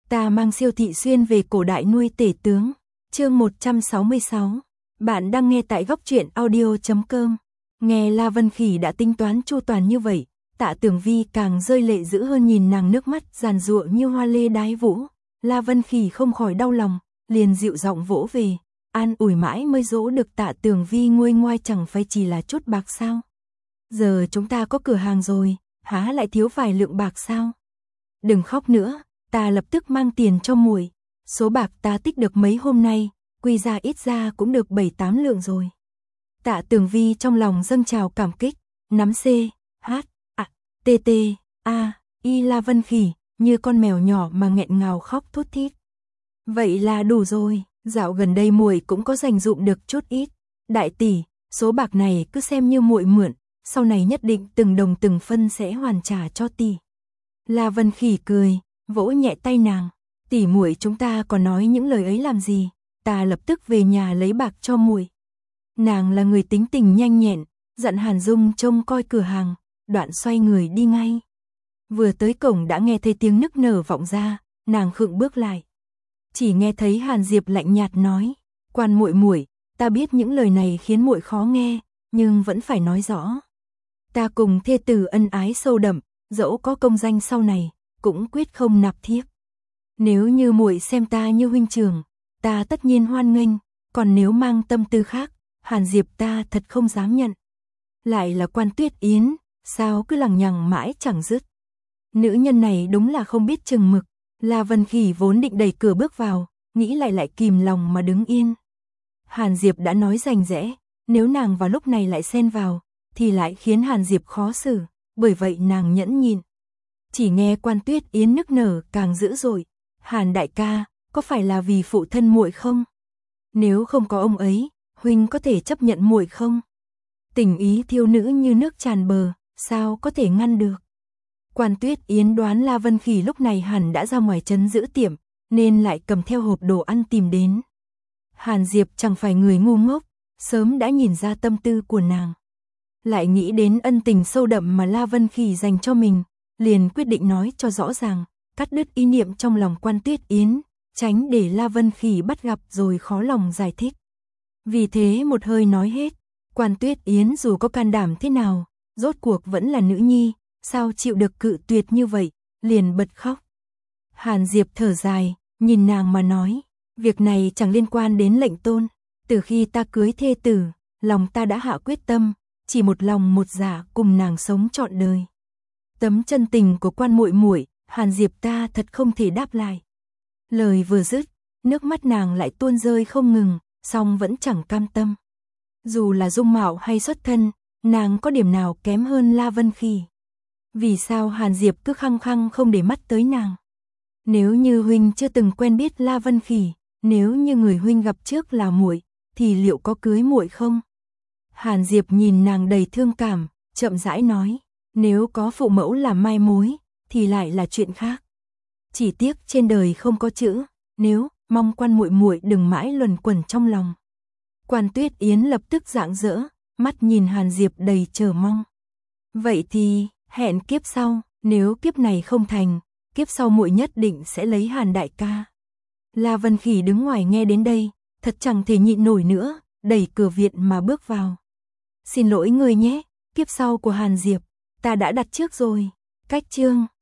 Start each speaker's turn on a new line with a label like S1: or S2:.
S1: Ta mang Siêu Thị Xuyên về cổ đại nuôi tể tướng. Chương 166. Bạn đang nghe tại góc truyện audio.com. Nghe La Vân Khỉ đã tính toán chu toàn như vậy, Tạ Tường Vi càng rơi lệ dữ hơn, nhìn nàng nước mắt giàn giụa như hoa lê đái vũ. La Vân Khỉ không khỏi đau lòng, liền dịu giọng vỗ về, an ủi mãi mới dỗ được Tạ Tường Vi nguôi ngoai, chẳng phải chỉ là chút bạc sao? Giờ chúng ta có cửa hàng rồi, há lại thiếu vài lượng bạc sao? Đừng khóc nữa, ta lập tức mang tiền cho muội. Số bạc ta tích được mấy hôm nay, quy ra ít ra cũng được 7-8 lượng rồi. Tạ Tường Vi trong lòng dâng trào cảm kích, nắm C, H, A, T, T, A, I La Vân Khỉ, như con mèo nhỏ mà nghẹn ngào khóc thút thít. Vậy là đủ rồi, dạo gần đây muội cũng có dành dụm được chút ít. Đại tỷ, số bạc này cứ xem như muội mượn, sau này nhất định từng đồng từng phân sẽ hoàn trả cho tỷ. La Vân Khỉ cười, vỗ nhẹ tay nàng, tỷ muội chúng ta còn nói những lời ấy làm gì, ta lập tức về nhà lấy bạc cho muội. Nàng là người tính tình nhanh nhẹn, dặn Hàn Dung trông coi cửa hàng, đoạn xoay người đi ngay. Vừa tới cổng đã nghe thấy tiếng nức nở vọng ra, nàng khựng bước lại. Chỉ nghe thấy Hàn Diệp lạnh nhạt nói, Quan muội muội, ta biết những lời này khiến muội khó nghe, nhưng vẫn phải nói rõ. Ta cùng thê tử ân ái sâu đậm, dẫu có công danh sau này, cũng quyết không nạp thiếp. Nếu như muội xem ta như huynh trưởng, ta tất nhiên hoan nghênh, còn nếu mang tâm tư khác, Hàn Diệp ta thật không dám nhận. Lại là Quan Tuyết Yến, sao cứ lằng nhằng mãi chẳng dứt. Nữ nhân này đúng là không biết chừng mực. La Vân Khỉ vốn định đẩy cửa bước vào, nghĩ lại kìm lòng mà đứng yên. Hàn Diệp đã nói rành rẽ, nếu nàng vào lúc này lại xen vào, thì lại khiến Hàn Diệp khó xử, bởi vậy nàng nhẫn nhịn. Chỉ nghe Quan Tuyết Yến nức nở càng dữ dội, Hàn đại ca, có phải là vì phụ thân muội không? Nếu không có ông ấy, huynh có thể chấp nhận muội không? Tình ý thiêu nữ như nước tràn bờ, sao có thể ngăn được? Quan Tuyết Yến đoán La Vân Khỉ lúc này hẳn đã ra ngoài trấn giữ tiệm, nên lại cầm theo hộp đồ ăn tìm đến. Hàn Diệp chẳng phải người ngu ngốc, sớm đã nhìn ra tâm tư của nàng. Lại nghĩ đến ân tình sâu đậm mà La Vân Khỉ dành cho mình, liền quyết định nói cho rõ ràng, cắt đứt ý niệm trong lòng Quan Tuyết Yến, tránh để La Vân Khỉ bắt gặp rồi khó lòng giải thích. Vì thế một hơi nói hết, Quan Tuyết Yến dù có can đảm thế nào, rốt cuộc vẫn là nữ nhi, sao chịu được cự tuyệt như vậy, liền bật khóc. Hàn Diệp thở dài, nhìn nàng mà nói, việc này chẳng liên quan đến lệnh tôn, từ khi ta cưới thê tử, lòng ta đã hạ quyết tâm, chỉ một lòng một dạ cùng nàng sống trọn đời. Tấm chân tình của Quan muội muội, Hàn Diệp ta thật không thể đáp lại. Lời vừa dứt, nước mắt nàng lại tuôn rơi không ngừng, song vẫn chẳng cam tâm. Dù là dung mạo hay xuất thân, nàng có điểm nào kém hơn La Vân Khỉ? Vì sao Hàn Diệp cứ khăng khăng không để mắt tới nàng? Nếu như huynh chưa từng quen biết La Vân Khỉ, nếu như người huynh gặp trước là muội, thì liệu có cưới muội không? Hàn Diệp nhìn nàng đầy thương cảm, chậm rãi nói, nếu có phụ mẫu làm mai mối, thì lại là chuyện khác. Chỉ tiếc trên đời không có chữ, nếu, mong Quan muội muội đừng mãi luẩn quẩn trong lòng. Quan Tuyết Yến lập tức rạng rỡ, mắt nhìn Hàn Diệp đầy chờ mong. Vậy thì, hẹn kiếp sau, nếu kiếp này không thành, kiếp sau muội nhất định sẽ lấy Hàn đại ca. La Vân Khỉ đứng ngoài nghe đến đây, thật chẳng thể nhịn nổi nữa, đẩy cửa viện mà bước vào. Xin lỗi người nhé, kiếp sau của Hàn Diệp, ta đã đặt trước rồi. Cách chương